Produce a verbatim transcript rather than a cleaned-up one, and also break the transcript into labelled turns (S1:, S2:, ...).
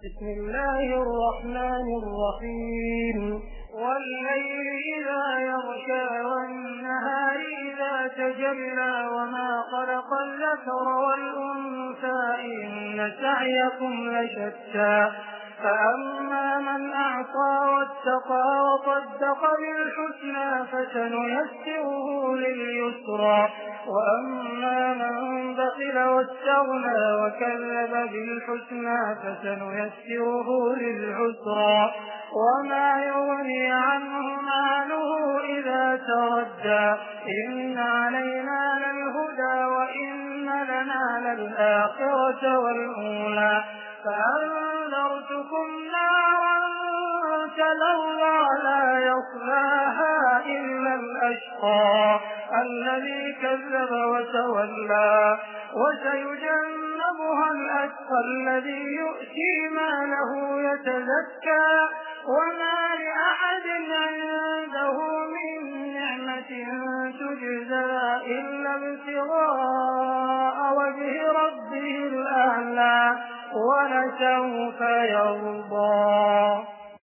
S1: بسم الله الرحمن الرحيم والليل إذا يغشى والنهار إذا تجلى وما خلق الذكر والأنثى إن سعيكم لشتى فأما من أعطى واتقى وصدق بالحسنى فسنيسره لليسرى وأما من بخل واستغنى وكذب بالحسنى فسنيسره للعسرى وما يغني عنه ماله إذا تردى إن علينا للهدى وإن لنا للآخرة والأولى فأنذرتكم نارا تلظى لا يصلاها إلا الأشقى الذي كذب وتولى وسيجنبها الأتقى الذي يؤتي ماله يتزكى وما لأحد عنده من نعمة تجزى إلا ابتغاء وجه ربه الأعلى ولسوف يرضى.